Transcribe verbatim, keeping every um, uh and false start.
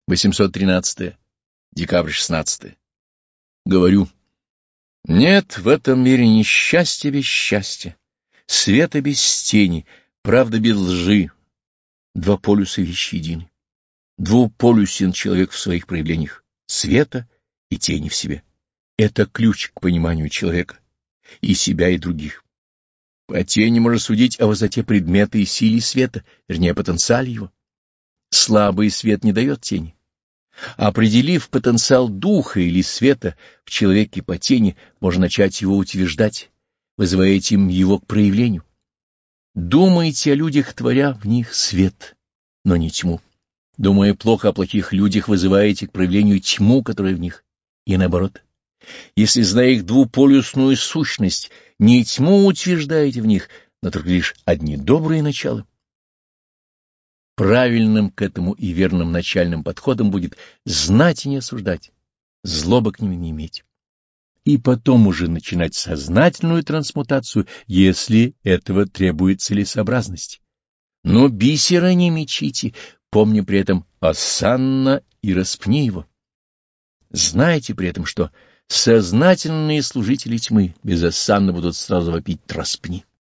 восемьсот тринадцатое. Декабрь шестнадцатое. Говорю, нет в этом мире ни счастья без счастья, света без тени, правда без лжи. Два полюса вещи едины. Двуполюсен человек в своих проявлениях света и тени в себе. Это ключ к пониманию человека, и себя, и других. По тени можно судить о высоте предмета и силе света, вернее, потенциале его. Слабый свет не дает тени. Определив потенциал духа или света в человеке по тени, можно начать его утверждать, вызывая этим его к проявлению. Думайте о людях, творя в них свет, но не тьму. Думая плохо о плохих людях, вызываете к проявлению тьму, которая в них, и наоборот. Если, зная их двуполюсную сущность, не тьму утверждаете в них, но только лишь одни добрые начала. Правильным к этому и верным начальным подходом будет знать и не осуждать, злобы к ним не иметь. И потом уже начинать сознательную трансмутацию, если этого требует целесообразность. Но бисера не мечите, помня при этом осанна и распни его. Знайте при этом, что сознательные служители тьмы без осанны будут сразу вопить «распни».